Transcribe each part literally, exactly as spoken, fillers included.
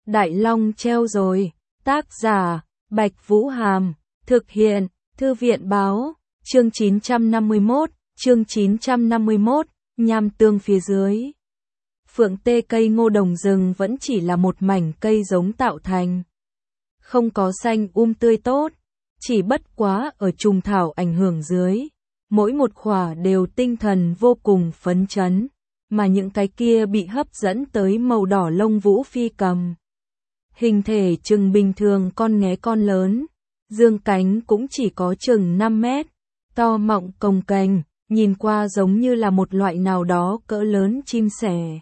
Đại Long treo rồi. Tác giả, Bạch Vũ Hàm. Thực hiện, Thư viện Báo. Chương chín trăm năm mươi mốt, chương chín trăm năm mươi mốt, nham tương phía dưới. Phượng tê cây ngô đồng rừng vẫn chỉ là một mảnh cây giống tạo thành. Không có xanh um tươi tốt, chỉ bất quá ở trùng thảo ảnh hưởng dưới. Mỗi một khỏa đều tinh thần vô cùng phấn chấn, mà những cái kia bị hấp dẫn tới màu đỏ lông vũ phi cầm. Hình thể chừng bình thường con nghé con lớn, dương cánh cũng chỉ có chừng năm mét, to mọng cồng kềnh, nhìn qua giống như là một loại nào đó cỡ lớn chim sẻ.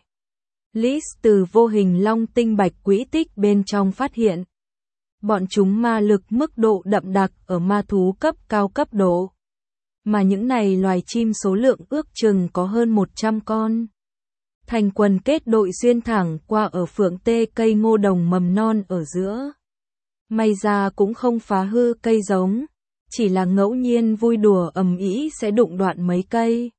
Liz từ vô hình long tinh bạch quỹ tích bên trong phát hiện. Bọn chúng ma lực mức độ đậm đặc ở ma thú cấp cao cấp độ. Mà những này loài chim số lượng ước chừng có hơn một trăm con. Thành quần kết đội xuyên thẳng qua ở phượng tê cây ngô đồng mầm non ở giữa. May ra cũng không phá hư cây giống, chỉ là ngẫu nhiên vui đùa ầm ĩ sẽ đụng đoạn mấy cây.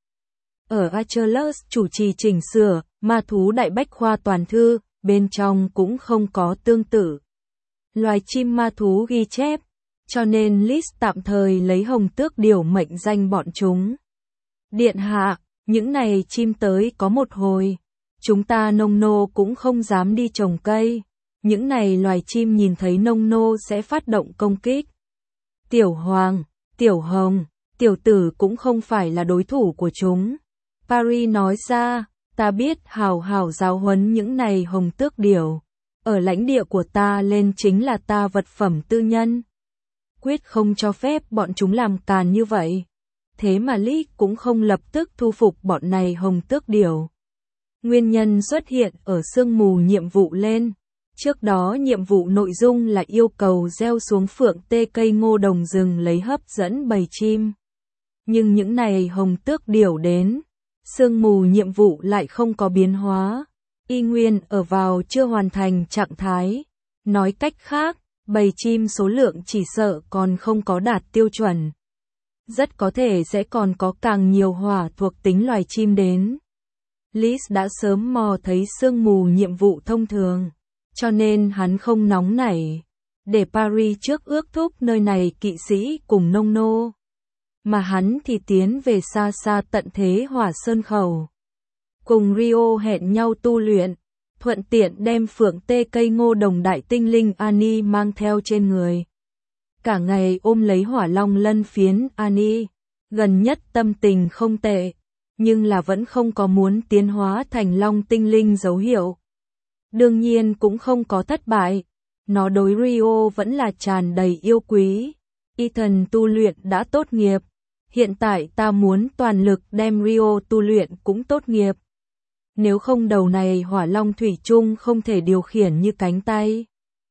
Ở Achilles chủ trì chỉnh sửa, ma thú đại bách khoa toàn thư, bên trong cũng không có tương tự. Loài chim ma thú ghi chép, cho nên Liz tạm thời lấy hồng tước điểu mệnh danh bọn chúng. Điện hạ, những này chim tới có một hồi, chúng ta nông nô cũng không dám đi trồng cây. Những này loài chim nhìn thấy nông nô sẽ phát động công kích. Tiểu Hoàng, Tiểu Hồng, Tiểu Tử cũng không phải là đối thủ của chúng. Paris nói ra, ta biết hào hào giáo huấn những này hồng tước điểu. Ở lãnh địa của ta lên chính là ta vật phẩm tư nhân. Quyết không cho phép bọn chúng làm càn như vậy. Thế mà Lý cũng không lập tức thu phục bọn này hồng tước điểu. Nguyên nhân xuất hiện ở sương mù nhiệm vụ lên. Trước đó nhiệm vụ nội dung là yêu cầu gieo xuống phượng tê cây ngô đồng rừng lấy hấp dẫn bầy chim. Nhưng những này hồng tước điểu đến, sương mù nhiệm vụ lại không có biến hóa. Y nguyên ở vào chưa hoàn thành trạng thái. Nói cách khác, bầy chim số lượng chỉ sợ còn không có đạt tiêu chuẩn. Rất có thể sẽ còn có càng nhiều hỏa thuộc tính loài chim đến. Liz đã sớm mò thấy sương mù nhiệm vụ thông thường, cho nên hắn không nóng nảy. Để Paris trước ước thúc nơi này kỵ sĩ cùng nông nô. Mà hắn thì tiến về xa xa tận thế hỏa sơn khẩu. Cùng Rio hẹn nhau tu luyện, thuận tiện đem phượng tê cây ngô đồng đại tinh linh Annie mang theo trên người. Cả ngày ôm lấy hỏa long lân phiến Annie, gần nhất tâm tình không tệ, nhưng là vẫn không có muốn tiến hóa thành long tinh linh dấu hiệu. Đương nhiên cũng không có thất bại, nó đối Rio vẫn là tràn đầy yêu quý. Ethan tu luyện đã tốt nghiệp, hiện tại ta muốn toàn lực đem Rio tu luyện cũng tốt nghiệp. Nếu không đầu này hỏa long thủy chung không thể điều khiển như cánh tay.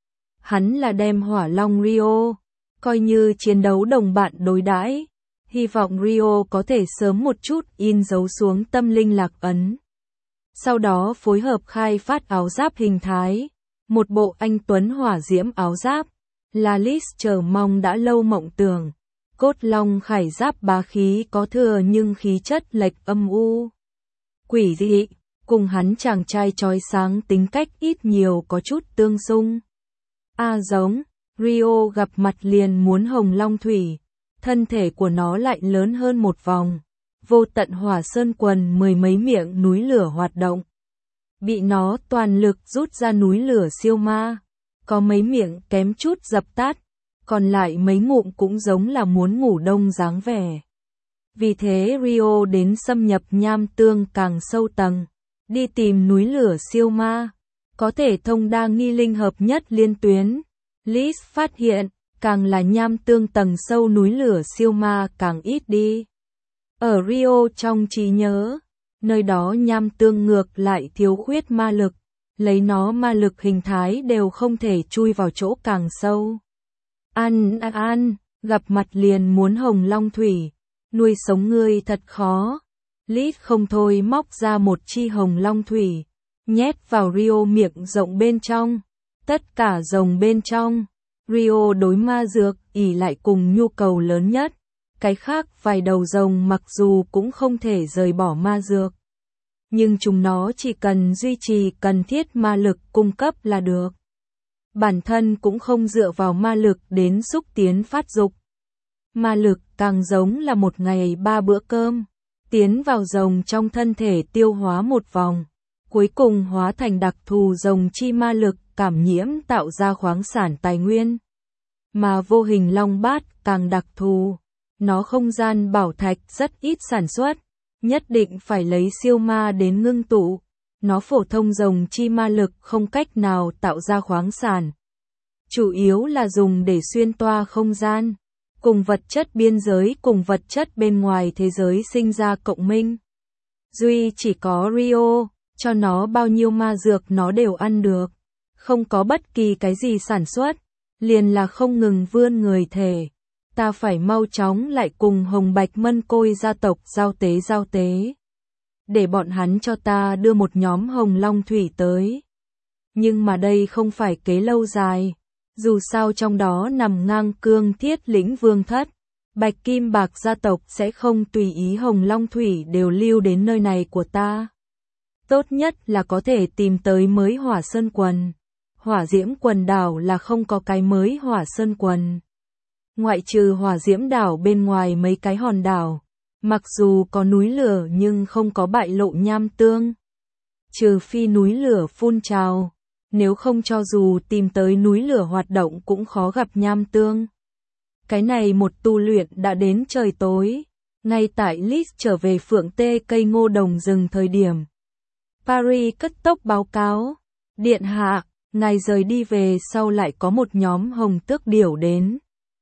Hắn là đem hỏa long Rio, coi như chiến đấu đồng bạn đối đãi. Hy vọng Rio có thể sớm một chút in dấu xuống tâm linh lạc ấn. Sau đó phối hợp khai phát áo giáp hình thái. Một bộ anh tuấn hỏa diễm áo giáp. Là Liz chờ mong đã lâu mộng tưởng. Cốt long khải giáp bá khí có thừa nhưng khí chất lệch âm u. Quỷ dị. Cùng hắn chàng trai chói sáng tính cách ít nhiều có chút tương xung. A giống, Rio gặp mặt liền muốn hồng long thủy, thân thể của nó lại lớn hơn một vòng. Vô tận hỏa sơn quần mười mấy miệng núi lửa hoạt động. Bị nó toàn lực rút ra núi lửa siêu ma. Có mấy miệng kém chút dập tắt, còn lại mấy ngụm cũng giống là muốn ngủ đông dáng vẻ. Vì thế Rio đến xâm nhập nham tương càng sâu tầng. Đi tìm núi lửa siêu ma, có thể thông đa nghi linh hợp nhất liên tuyến. Liz phát hiện, càng là nham tương tầng sâu núi lửa siêu ma càng ít đi. Ở Rio trong trí nhớ, nơi đó nham tương ngược lại thiếu khuyết ma lực, lấy nó ma lực hình thái đều không thể chui vào chỗ càng sâu. An an an, gặp mặt liền muốn hồng long thủy, nuôi sống ngươi thật khó. Liz không thôi móc ra một chi hồng long thủy, nhét vào Rio miệng rộng bên trong. Tất cả rồng bên trong, Rio đối ma dược ỷ lại cùng nhu cầu lớn nhất. Cái khác vài đầu rồng mặc dù cũng không thể rời bỏ ma dược. Nhưng chúng nó chỉ cần duy trì cần thiết ma lực cung cấp là được. bản thân cũng không dựa vào ma lực đến xúc tiến phát dục. Ma lực càng giống là một ngày ba bữa cơm, tiến vào rồng trong thân thể tiêu hóa một vòng, cuối cùng hóa thành đặc thù rồng chi ma lực cảm nhiễm tạo ra khoáng sản tài nguyên. Mà vô hình long bát càng đặc thù, nó không gian bảo thạch rất ít sản xuất, nhất định phải lấy siêu ma đến ngưng tụ. Nó phổ thông rồng chi ma lực không cách nào tạo ra khoáng sản. Chủ yếu là dùng để xuyên toa không gian, cùng vật chất biên giới cùng vật chất bên ngoài thế giới sinh ra cộng minh. Duy chỉ có Rio, cho nó bao nhiêu ma dược nó đều ăn được, không có bất kỳ cái gì sản xuất, liền là không ngừng vươn người thể. Ta phải mau chóng lại cùng Hồng Bạch Mân Côi gia tộc giao tế giao tế. Để bọn hắn cho ta đưa một nhóm hồng long thủy tới. Nhưng mà đây không phải kế lâu dài. Dù sao trong đó nằm ngang cương thiết lĩnh vương thất. Bạch Kim Bạc gia tộc sẽ không tùy ý hồng long thủy đều lưu đến nơi này của ta. Tốt nhất là có thể tìm tới mới hỏa sơn quần. Hỏa diễm quần đảo là không có cái mới hỏa sơn quần. Ngoại trừ hỏa diễm đảo bên ngoài mấy cái hòn đảo. Mặc dù có núi lửa nhưng không có bại lộ nham tương. Trừ phi núi lửa phun trào, nếu không cho dù tìm tới núi lửa hoạt động cũng khó gặp nham tương. Cái này một tu luyện đã đến trời tối, ngay tại Liz trở về Phượng Tê cây ngô đồng rừng thời điểm. Paris cất tốc báo cáo, điện hạ, ngài rời đi về sau lại có một nhóm hồng tước điểu đến.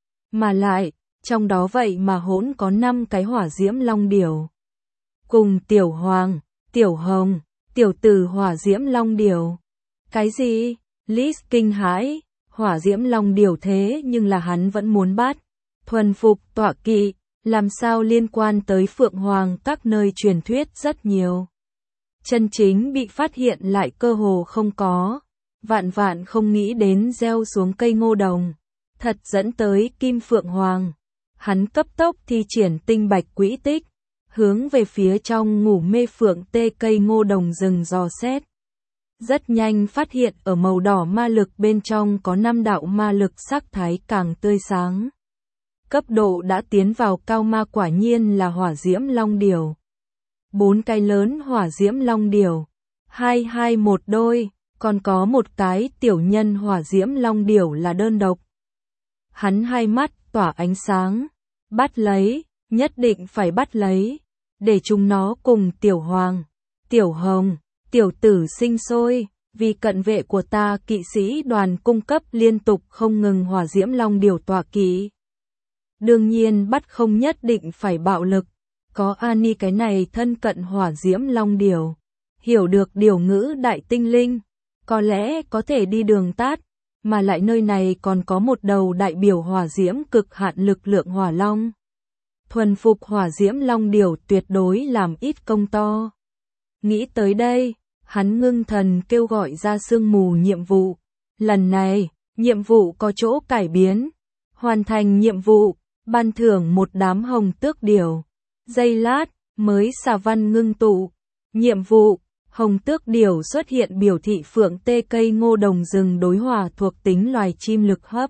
Mà lại, trong đó vậy mà hỗn có năm cái hỏa diễm long điểu. Cùng tiểu hoàng, tiểu hồng, tiểu tử hỏa diễm long điểu. Cái gì? Liz kinh hãi, hỏa diễm long điểu thế nhưng là hắn vẫn muốn bắt. Thuần phục tọa kỵ, làm sao liên quan tới Phượng Hoàng các nơi truyền thuyết rất nhiều. Chân chính bị phát hiện lại cơ hồ không có. Vạn vạn không nghĩ đến gieo xuống cây ngô đồng. Thật dẫn tới Kim Phượng Hoàng. Hắn cấp tốc thi triển tinh bạch quỹ tích, hướng về phía trong ngủ mê Phượng Tê cây ngô đồng rừng dò xét. Rất nhanh phát hiện ở màu đỏ ma lực bên trong có năm đạo ma lực sắc thái càng tươi sáng. Cấp độ đã tiến vào cao ma quả nhiên là hỏa diễm long điểu. Bốn cái lớn hỏa diễm long điểu, hai hai một đôi, còn có một cái tiểu nhân hỏa diễm long điểu là đơn độc. Hắn hai mắt tỏa ánh sáng, bắt lấy, nhất định phải bắt lấy, để chúng nó cùng tiểu hoàng, tiểu hồng, tiểu tử sinh sôi, vì cận vệ của ta kỵ sĩ đoàn cung cấp liên tục không ngừng hỏa diễm long điểu tọa kỵ. Đương nhiên bắt không nhất định phải bạo lực, có Ani cái này thân cận hỏa diễm long điểu, hiểu được điều ngữ đại tinh linh, có lẽ có thể đi đường tát. Mà lại nơi này còn có một đầu đại biểu hỏa diễm cực hạn lực lượng hỏa long. Thuần phục hỏa diễm long điểu tuyệt đối làm ít công to. Nghĩ tới đây, hắn ngưng thần kêu gọi ra sương mù nhiệm vụ. Lần này, nhiệm vụ có chỗ cải biến. Hoàn thành nhiệm vụ, ban thưởng một đám hồng tước điểu. Giây lát, mới xà văn ngưng tụ. Nhiệm vụ. Hồng tước điểu xuất hiện biểu thị Phượng Tê cây ngô đồng rừng đối hòa thuộc tính loài chim lực hấp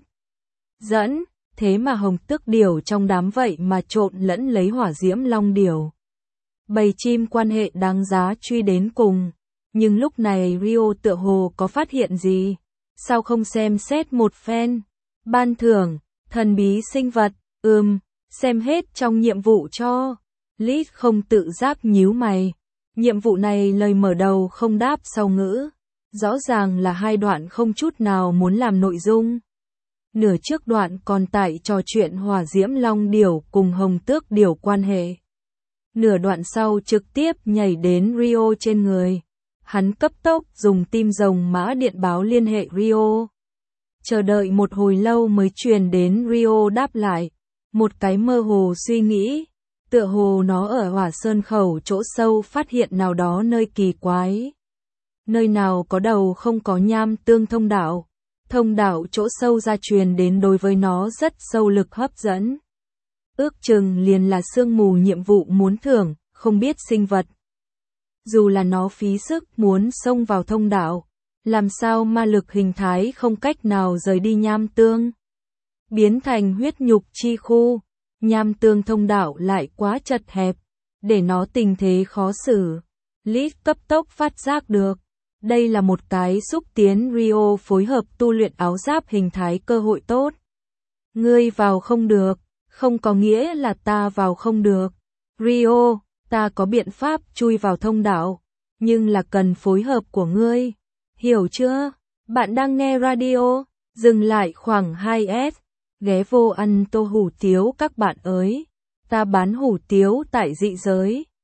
dẫn, thế mà hồng tước điểu trong đám vậy mà trộn lẫn lấy hỏa diễm long điểu. Bầy chim quan hệ đáng giá truy đến cùng, nhưng lúc này Rio tựa hồ có phát hiện gì, sao không xem xét một phen, ban thưởng, thần bí sinh vật, ừm, xem hết trong nhiệm vụ cho, Liz không tự giác nhíu mày. Nhiệm vụ này lời mở đầu không đáp sau ngữ, rõ ràng là hai đoạn không chút nào muốn làm nội dung. Nửa trước đoạn còn tại trò chuyện hỏa diễm long điểu cùng hồng tước điểu quan hệ. Nửa đoạn sau trực tiếp nhảy đến Rio trên người. Hắn cấp tốc dùng tim rồng mã điện báo liên hệ Rio. Chờ đợi một hồi lâu mới truyền đến Rio đáp lại. Một cái mơ hồ suy nghĩ. Tựa hồ nó ở hỏa sơn khẩu chỗ sâu phát hiện nào đó nơi kỳ quái. Nơi nào có đầu không có nham tương thông đạo. Thông đạo chỗ sâu ra truyền đến đối với nó rất sâu lực hấp dẫn. Ước chừng liền là sương mù nhiệm vụ muốn thưởng, không biết sinh vật. Dù là nó phí sức muốn xông vào thông đạo, Làm sao ma lực hình thái không cách nào rời đi nham tương, biến thành huyết nhục chi khu, nham tương thông đạo lại quá chật hẹp, để nó tình thế khó xử. Lít cấp tốc phát giác được, đây là một cái xúc tiến Rio phối hợp tu luyện áo giáp hình thái cơ hội tốt. Ngươi vào không được, không có nghĩa là ta vào không được. Rio, ta có biện pháp chui vào thông đạo, nhưng là cần phối hợp của ngươi. Hiểu chưa? Bạn đang nghe radio, dừng lại khoảng hai S, ghé vô ăn tô hủ tiếu các bạn ơi. Ta bán hủ tiếu tại dị giới.